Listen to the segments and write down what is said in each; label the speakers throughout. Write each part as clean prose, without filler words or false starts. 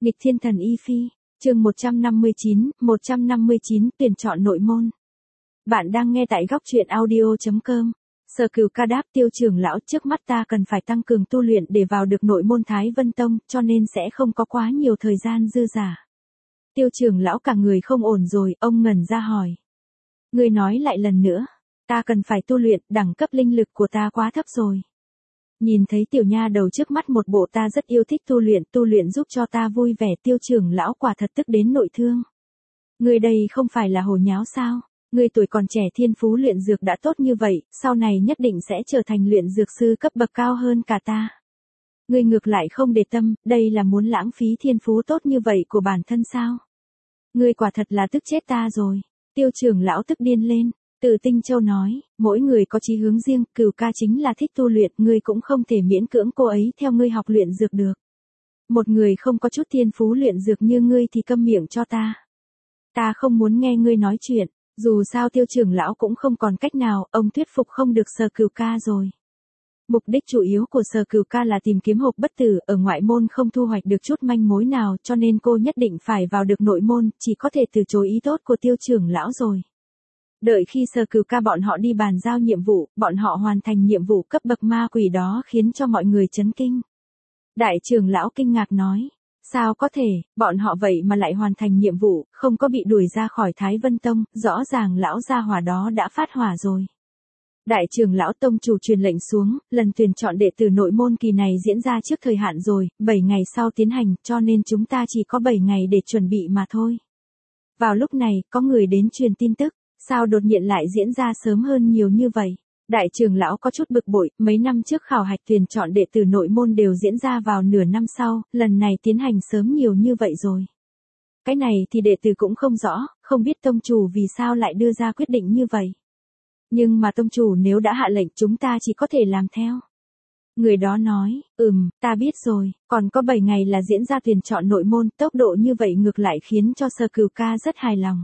Speaker 1: Nghịch thiên thần y phi, chương 159, tuyển chọn nội môn. Bạn đang nghe tại góc truyện audio.com. Sở Cửu Ca đáp: Tiêu trưởng lão, trước mắt ta cần phải tăng cường tu luyện để vào được nội môn Thái Vân Tông, cho nên sẽ không có quá nhiều thời gian dư dả. Tiêu trưởng lão cả người không ổn rồi, ông ngẩn ra hỏi. Ngươi nói lại lần nữa, ta cần phải tu luyện, đẳng cấp linh lực của ta quá thấp rồi. Nhìn thấy tiểu nha đầu trước mắt một bộ ta rất yêu thích tu luyện giúp cho ta vui vẻ, Tiêu trưởng lão quả thật tức đến nội thương. Ngươi đây không phải là hồ nháo sao? Ngươi tuổi còn trẻ, thiên phú luyện dược đã tốt như vậy, sau này nhất định sẽ trở thành luyện dược sư cấp bậc cao hơn cả ta. Ngươi ngược lại không để tâm, đây là muốn lãng phí thiên phú tốt như vậy của bản thân sao? Ngươi quả thật là tức chết ta rồi. Tiêu trưởng lão tức điên lên. Từ Tinh Châu nói, mỗi người có chí hướng riêng, Cửu Ca chính là thích tu luyện, ngươi cũng không thể miễn cưỡng cô ấy theo ngươi học luyện dược được. Một người không có chút thiên phú luyện dược như ngươi thì câm miệng cho ta. Ta không muốn nghe ngươi nói chuyện, dù sao Tiêu trưởng lão cũng không còn cách nào, ông thuyết phục không được Sở Cửu Ca rồi. Mục đích chủ yếu của Sở Cửu Ca là tìm kiếm hộp bất tử, ở ngoại môn không thu hoạch được chút manh mối nào, cho nên cô nhất định phải vào được nội môn, chỉ có thể từ chối ý tốt của Tiêu trưởng lão rồi. Đợi khi Sở Cửu Ca bọn họ đi bàn giao nhiệm vụ, bọn họ hoàn thành nhiệm vụ cấp bậc ma quỷ đó khiến cho mọi người chấn kinh. Đại trưởng lão kinh ngạc nói, sao có thể, bọn họ vậy mà lại hoàn thành nhiệm vụ, không có bị đuổi ra khỏi Thái Vân Tông, rõ ràng lão gia hỏa đó đã phát hỏa rồi. Đại trưởng lão tông chủ truyền lệnh xuống, lần tuyển chọn đệ tử nội môn kỳ này diễn ra trước thời hạn rồi, 7 ngày sau tiến hành, cho nên chúng ta chỉ có 7 ngày để chuẩn bị mà thôi. Vào lúc này, có người đến truyền tin tức. Sao đột nhiên lại diễn ra sớm hơn nhiều như vậy? Đại trưởng lão có chút bực bội, mấy năm trước khảo hạch tuyển chọn đệ tử nội môn đều diễn ra vào nửa năm sau, lần này tiến hành sớm nhiều như vậy rồi. Cái này thì đệ tử cũng không rõ, không biết tông chủ vì sao lại đưa ra quyết định như vậy. Nhưng mà tông chủ nếu đã hạ lệnh chúng ta chỉ có thể làm theo. Người đó nói, ta biết rồi, còn có 7 ngày là diễn ra tuyển chọn nội môn, tốc độ như vậy ngược lại khiến cho Sở Cửu Ca rất hài lòng.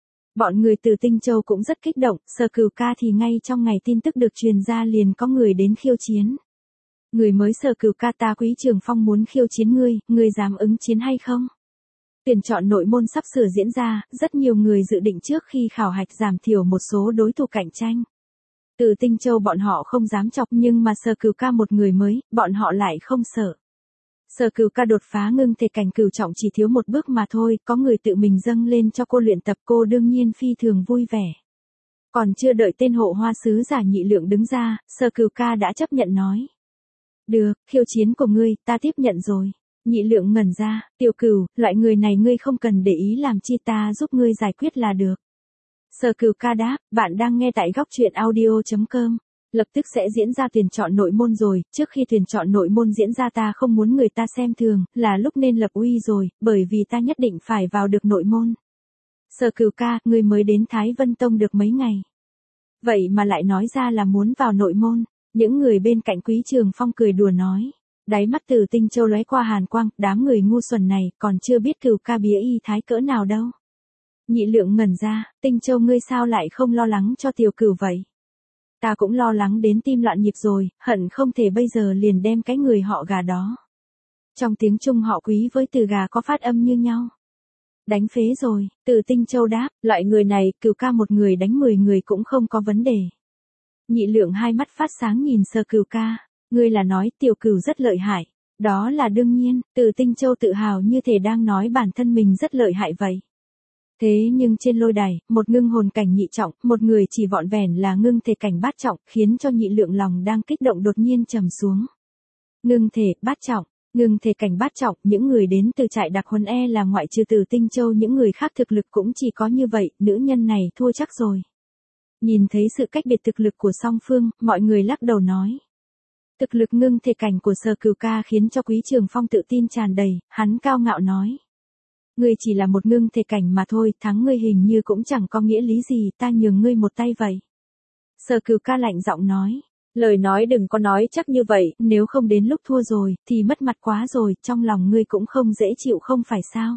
Speaker 1: Bọn người từ Tinh Châu cũng rất kích động, Sở Cửu Ca thì ngay trong ngày tin tức được truyền ra liền có người đến khiêu chiến. Người mới Sở Cửu Ca, ta Quý Trường Phong muốn khiêu chiến ngươi dám ứng chiến hay không? Tuyển chọn nội môn sắp sửa diễn ra, rất nhiều người dự định trước khi khảo hạch giảm thiểu một số đối thủ cạnh tranh. Từ Tinh Châu bọn họ không dám chọc nhưng mà Sở Cửu Ca một người mới, bọn họ lại không sợ. Sở Cửu Ca đột phá ngưng thể cảnh cửu trọng chỉ thiếu một bước mà thôi, có người tự mình dâng lên cho cô luyện tập, cô đương nhiên phi thường vui vẻ. Còn chưa đợi tên hộ hoa sứ giả Nhị Lượng đứng ra, Sở Cửu Ca đã chấp nhận nói. Được, khiêu chiến của ngươi, ta tiếp nhận rồi. Nhị Lượng ngẩn ra, Tiểu Cửu, loại người này ngươi không cần để ý làm chi, ta giúp ngươi giải quyết là được. Sở Cửu Ca đáp, bạn đang nghe tại góc truyện audio.com. Lập tức sẽ diễn ra tuyển chọn nội môn rồi, trước khi tuyển chọn nội môn diễn ra ta không muốn người ta xem thường, là lúc nên lập uy rồi, bởi vì ta nhất định phải vào được nội môn. Sở Cửu Ca, ngươi mới đến Thái Vân Tông được mấy ngày. Vậy mà lại nói ra là muốn vào nội môn, những người bên cạnh Quý Trường Phong cười đùa nói. Đáy mắt Từ Tinh Châu lóe qua hàn quang, đám người ngu xuẩn này còn chưa biết Cửu Ca bía y thái cỡ nào đâu. Nhị Lượng ngẩn ra, Tinh Châu ngươi sao lại không lo lắng cho Tiểu Cửu vậy? Ta cũng lo lắng đến tim loạn nhịp rồi, hận không thể bây giờ liền đem cái người họ Gà đó. Trong tiếng Trung họ Quý với từ Gà có phát âm như nhau. Đánh phế rồi, Từ Tinh Châu đáp, loại người này, Cửu Ca một người đánh 10 người cũng không có vấn đề. Nhị Lượng hai mắt phát sáng nhìn Sở Cửu Ca, ngươi là nói Tiểu Cửu rất lợi hại. Đó là đương nhiên, Từ Tinh Châu tự hào như thể đang nói bản thân mình rất lợi hại vậy. Thế nhưng trên lôi đài, một ngưng hồn cảnh nhị trọng, một người chỉ vọn vẹn là ngưng thể cảnh bát trọng, khiến cho Nhị Lượng lòng đang kích động đột nhiên trầm xuống. Ngưng thể, bát trọng, ngưng thể cảnh bát trọng, những người đến từ trại đặc huấn là ngoại trừ Từ Tinh Châu những người khác thực lực cũng chỉ có như vậy, nữ nhân này thua chắc rồi. Nhìn thấy sự cách biệt thực lực của song phương, mọi người lắc đầu nói. Thực lực ngưng thể cảnh của Sở Cửu Ca khiến cho Quý Trường Phong tự tin tràn đầy, hắn cao ngạo nói. Ngươi chỉ là một ngưng thể cảnh mà thôi, thắng ngươi hình như cũng chẳng có nghĩa lý gì, ta nhường ngươi một tay vậy. Sở Cửu Ca lạnh giọng nói, lời nói đừng có nói chắc như vậy, nếu không đến lúc thua rồi, thì mất mặt quá rồi, trong lòng ngươi cũng không dễ chịu không phải sao.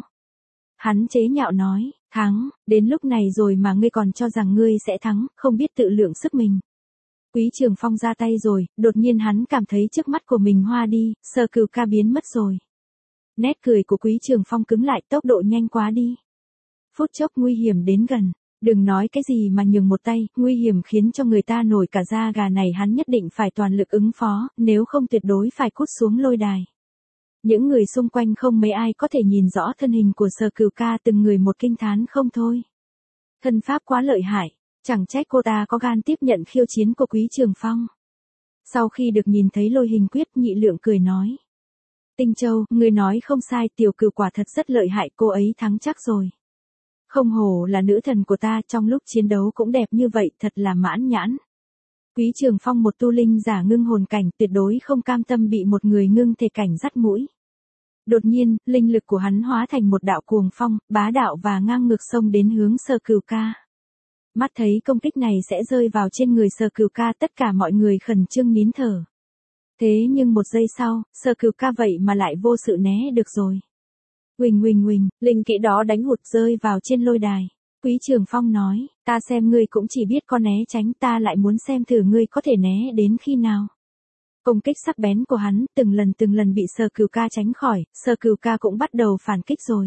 Speaker 1: Hắn chế nhạo nói, thắng, đến lúc này rồi mà ngươi còn cho rằng ngươi sẽ thắng, không biết tự lượng sức mình. Quý Trường Phong ra tay rồi, đột nhiên hắn cảm thấy trước mắt của mình hoa đi, Sở Cửu Ca biến mất rồi. Nét cười của Quý Trường Phong cứng lại, tốc độ nhanh quá đi. Phút chốc nguy hiểm đến gần. Đừng nói cái gì mà nhường một tay, nguy hiểm khiến cho người ta nổi cả da gà này, hắn nhất định phải toàn lực ứng phó, nếu không tuyệt đối phải cút xuống lôi đài. Những người xung quanh không mấy ai có thể nhìn rõ thân hình của Sở Cửu Ca, từng người một kinh thán không thôi. Thân pháp quá lợi hại, chẳng trách cô ta có gan tiếp nhận khiêu chiến của Quý Trường Phong. Sau khi được nhìn thấy lôi hình quyết, Nhị Lượng cười nói. Tinh Châu, ngươi nói không sai, Tiểu Cửu quả thật rất lợi hại, cô ấy thắng chắc rồi. Không hổ là nữ thần của ta, trong lúc chiến đấu cũng đẹp như vậy, thật là mãn nhãn. Quý Trường Phong một tu linh giả ngưng hồn cảnh, tuyệt đối không cam tâm bị một người ngưng thể cảnh dắt mũi. Đột nhiên, linh lực của hắn hóa thành một đạo cuồng phong, bá đạo và ngang ngược xông đến hướng Sở Cửu Ca. Mắt thấy công kích này sẽ rơi vào trên người Sở Cửu Ca, tất cả mọi người khẩn trương nín thở. Thế nhưng một giây sau, Sở Cửu Ca vậy mà lại vô sự né được rồi. Huỳnh huỳnh huỳnh, linh kỹ đó đánh hụt rơi vào trên lôi đài. Quý Trường Phong nói, ta xem ngươi cũng chỉ biết có né tránh, ta lại muốn xem thử ngươi có thể né đến khi nào. Công kích sắc bén của hắn từng lần bị Sở Cửu Ca tránh khỏi, Sở Cửu Ca cũng bắt đầu phản kích rồi.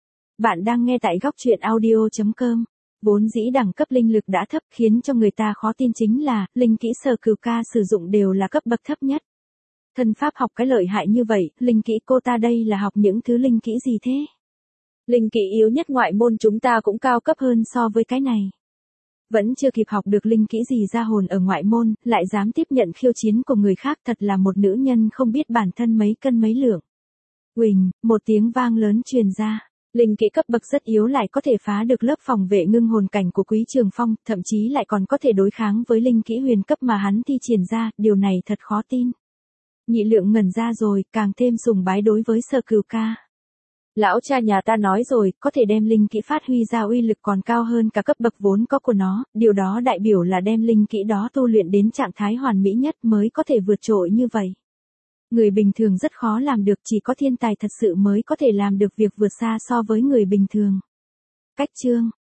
Speaker 1: Bạn đang nghe tại góc truyện audio.com. Vốn dĩ đẳng cấp linh lực đã thấp, khiến cho người ta khó tin chính là, linh kỹ Sở Cửu Ca sử dụng đều là cấp bậc thấp nhất. Thân pháp học cái lợi hại như vậy, linh kỹ cô ta đây là học những thứ linh kỹ gì thế? Linh kỹ yếu nhất ngoại môn chúng ta cũng cao cấp hơn so với cái này. Vẫn chưa kịp học được linh kỹ gì ra hồn ở ngoại môn, lại dám tiếp nhận khiêu chiến của người khác, thật là một nữ nhân không biết bản thân mấy cân mấy lượng. Huỳnh, một tiếng vang lớn truyền ra. Linh kỹ cấp bậc rất yếu lại có thể phá được lớp phòng vệ ngưng hồn cảnh của Quý Trường Phong, thậm chí lại còn có thể đối kháng với linh kỹ huyền cấp mà hắn thi triển ra, điều này thật khó tin. Nhị Lượng ngẩn ra rồi, càng thêm sùng bái đối với Sở Cửu Ca. Lão cha nhà ta nói rồi, có thể đem linh kỹ phát huy ra uy lực còn cao hơn cả cấp bậc vốn có của nó, điều đó đại biểu là đem linh kỹ đó tu luyện đến trạng thái hoàn mỹ nhất mới có thể vượt trội như vậy. Người bình thường rất khó làm được, chỉ có thiên tài thật sự mới có thể làm được việc vượt xa so với người bình thường. Cách chương